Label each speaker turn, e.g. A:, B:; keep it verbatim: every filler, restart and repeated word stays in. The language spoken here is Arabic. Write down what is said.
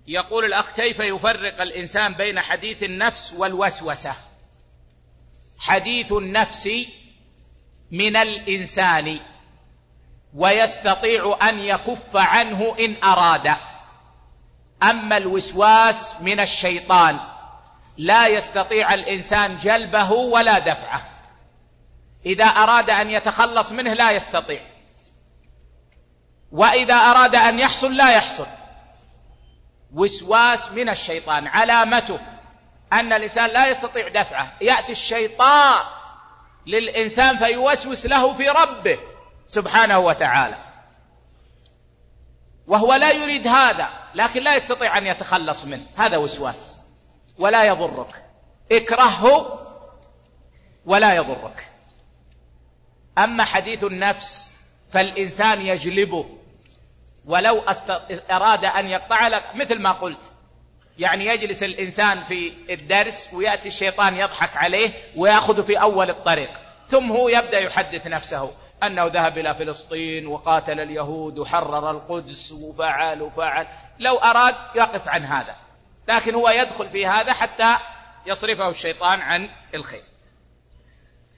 A: يقول الأخ: كيف يفرق الإنسان بين حديث النفس والوسوسة؟ حديث النفس من الإنسان ويستطيع أن يكف عنه إن أراد، أما الوسواس من الشيطان لا يستطيع الإنسان جلبه ولا دفعه، إذا أراد أن يتخلص منه لا يستطيع، وإذا أراد أن يحصل لا يحصل. وسواس من الشيطان علامته أن الإنسان لا يستطيع دفعه، يأتي الشيطان للإنسان فيوسوس له في ربه سبحانه وتعالى، وهو لا يريد هذا لكن لا يستطيع أن يتخلص منه، هذا وسواس ولا يضرك، اكرهه ولا يضرك. أما حديث النفس فالإنسان يجلبه، ولو أراد أن يقطع لك مثل ما قلت، يعني يجلس الإنسان في الدرس ويأتي الشيطان يضحك عليه ويأخذ في أول الطريق، ثم هو يبدأ يحدث نفسه أنه ذهب إلى فلسطين وقاتل اليهود وحرر القدس وفعل وفعل، لو أراد يقف عن هذا، لكن هو يدخل في هذا حتى يصرفه الشيطان عن الخير.